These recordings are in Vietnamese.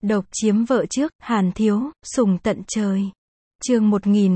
Độc chiếm vợ trước, Hàn Thiếu, sủng tận trời. Chương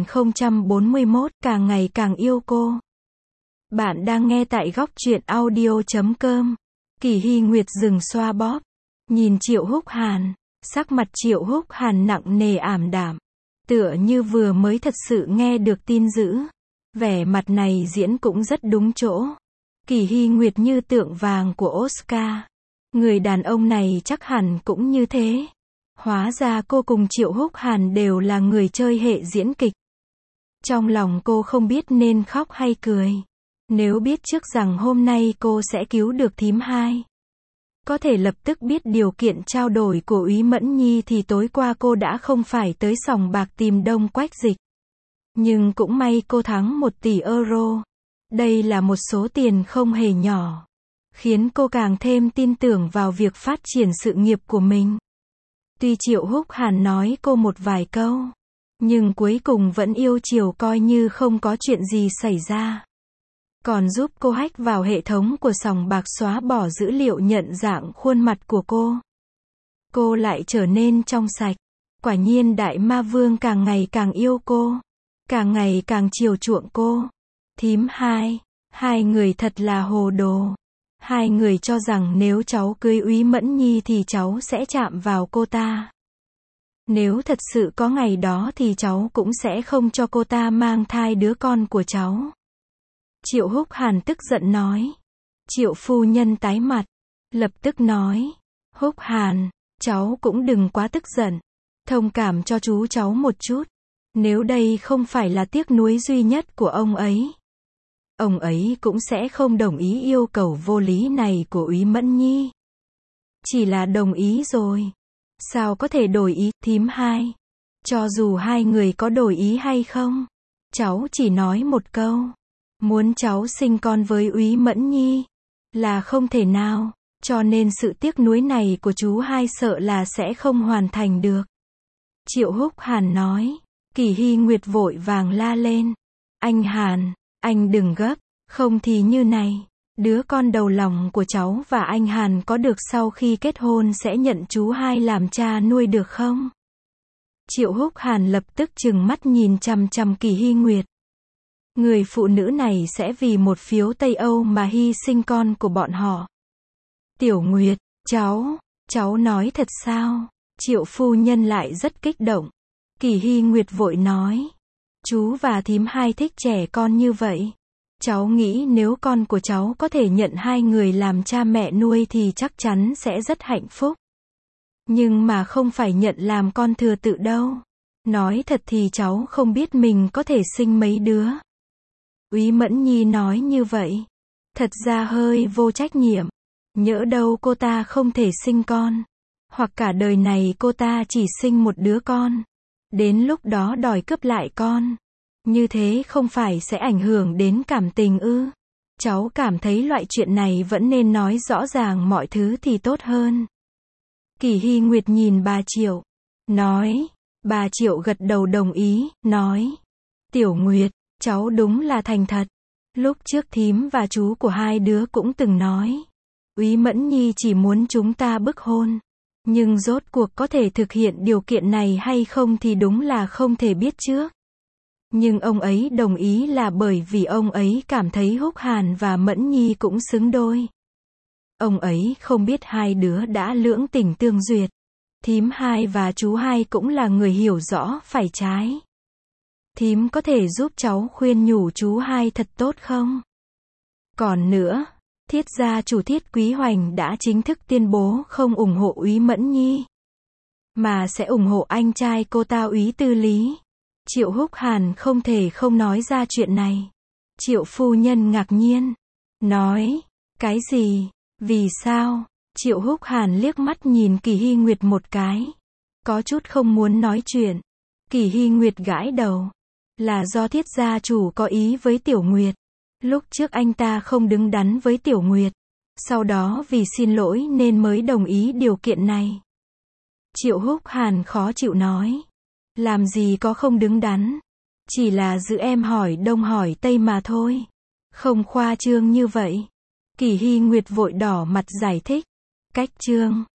1041, càng ngày càng yêu cô. Bạn đang nghe tại góc truyện audio.com. Kỳ Hy Nguyệt dừng xoa bóp, nhìn Triệu Húc Hàn, sắc mặt Triệu Húc Hàn nặng nề ảm đạm, tựa như vừa mới thật sự nghe được tin dữ. Vẻ mặt này diễn cũng rất đúng chỗ. Kỳ Hy Nguyệt như tượng vàng của Oscar. Người đàn ông này chắc hẳn cũng như thế. Hóa ra cô cùng Triệu Húc Hàn đều là người chơi hệ diễn kịch. Trong lòng cô không biết nên khóc hay cười. Nếu biết trước rằng hôm nay cô sẽ cứu được thím hai, có thể lập tức biết điều kiện trao đổi của Úy Mẫn Nhi thì tối qua cô đã không phải tới sòng bạc tìm Đông Quách Dịch. Nhưng cũng may cô thắng 1 tỷ euro. Đây là một số tiền không hề nhỏ, khiến cô càng thêm tin tưởng vào việc phát triển sự nghiệp của mình. Tuy Triệu Húc Hàn nói cô một vài câu, nhưng cuối cùng vẫn yêu chiều coi như không có chuyện gì xảy ra. Còn giúp cô hack vào hệ thống của sòng bạc xóa bỏ dữ liệu nhận dạng khuôn mặt của cô. Cô lại trở nên trong sạch. Quả nhiên Đại Ma Vương càng ngày càng yêu cô, càng ngày càng chiều chuộng cô. Thím hai người thật là hồ đồ. Hai người cho rằng nếu cháu cưới Úy Mẫn Nhi thì cháu sẽ chạm vào cô ta. Nếu thật sự có ngày đó thì cháu cũng sẽ không cho cô ta mang thai đứa con của cháu. Triệu Húc Hàn tức giận nói. Triệu phu nhân tái mặt, lập tức nói. Húc Hàn, cháu cũng đừng quá tức giận. Thông cảm cho chú cháu một chút. Nếu đây không phải là tiếc nuối duy nhất của ông ấy cũng sẽ không đồng ý yêu cầu vô lý này của Úy Mẫn Nhi. Chỉ là đồng ý rồi, sao có thể đổi ý, thím hai? Cho dù hai người có đổi ý hay không, cháu chỉ nói một câu. Muốn cháu sinh con với Úy Mẫn Nhi là không thể nào, cho nên sự tiếc nuối này của chú hai sợ là sẽ không hoàn thành được. Triệu Húc Hàn nói. Kỳ Hy Nguyệt vội vàng la lên. Anh Hàn, anh đừng gấp, không thì như này, đứa con đầu lòng của cháu và anh Hàn có được sau khi kết hôn sẽ nhận chú hai làm cha nuôi được không? Triệu Húc Hàn lập tức trừng mắt nhìn chằm chằm Kỳ Hy Nguyệt. Người phụ nữ này sẽ vì một phiếu Tây Âu mà hy sinh con của bọn họ. Tiểu Nguyệt, cháu nói thật sao? Triệu phu nhân lại rất kích động. Kỳ Hy Nguyệt vội nói. Chú và thím hai thích trẻ con như vậy. Cháu nghĩ nếu con của cháu có thể nhận hai người làm cha mẹ nuôi thì chắc chắn sẽ rất hạnh phúc. Nhưng mà không phải nhận làm con thừa tự đâu. Nói thật thì cháu không biết mình có thể sinh mấy đứa. Úy Mẫn Nhi nói như vậy, thật ra hơi vô trách nhiệm. Nhỡ đâu cô ta không thể sinh con, hoặc cả đời này cô ta chỉ sinh một đứa con, đến lúc đó đòi cướp lại con. Như thế không phải sẽ ảnh hưởng đến cảm tình ư? Cháu cảm thấy loại chuyện này vẫn nên nói rõ ràng mọi thứ thì tốt hơn. Kỳ Hy Nguyệt nhìn bà Triệu, nói. Bà Triệu gật đầu đồng ý, nói. Tiểu Nguyệt, cháu đúng là thành thật. Lúc trước thím và chú của hai đứa cũng từng nói. Úy Mẫn Nhi chỉ muốn chúng ta bức hôn. Nhưng rốt cuộc có thể thực hiện điều kiện này hay không thì đúng là không thể biết trước. Nhưng ông ấy đồng ý là bởi vì ông ấy cảm thấy Húc Hàn và Mẫn Nhi cũng xứng đôi. Ông ấy không biết hai đứa đã lưỡng tình tương duyệt. Thím hai và chú hai cũng là người hiểu rõ phải trái. Thím có thể giúp cháu khuyên nhủ chú hai thật tốt không? Còn nữa, Thiết gia chủ Thiết Quý Hoành đã chính thức tuyên bố không ủng hộ Úy Mẫn Nhi, mà sẽ ủng hộ anh trai cô ta Úy Tư Lý. Triệu Húc Hàn không thể không nói ra chuyện này. Triệu phu nhân ngạc nhiên, nói. Cái gì? Vì sao? Triệu Húc Hàn liếc mắt nhìn Kỳ Hy Nguyệt một cái, có chút không muốn nói chuyện. Kỳ Hy Nguyệt gãi đầu. Là do Thiết gia chủ có ý với Tiểu Nguyệt. Lúc trước anh ta không đứng đắn với Tiểu Nguyệt, sau đó vì xin lỗi nên mới đồng ý điều kiện này. Triệu Húc Hàn khó chịu nói. Làm gì có không đứng đắn, chỉ là giữ em hỏi đông hỏi tây mà thôi. Không khoa trương như vậy. Kỳ Hy Nguyệt vội đỏ mặt giải thích. Cách trương,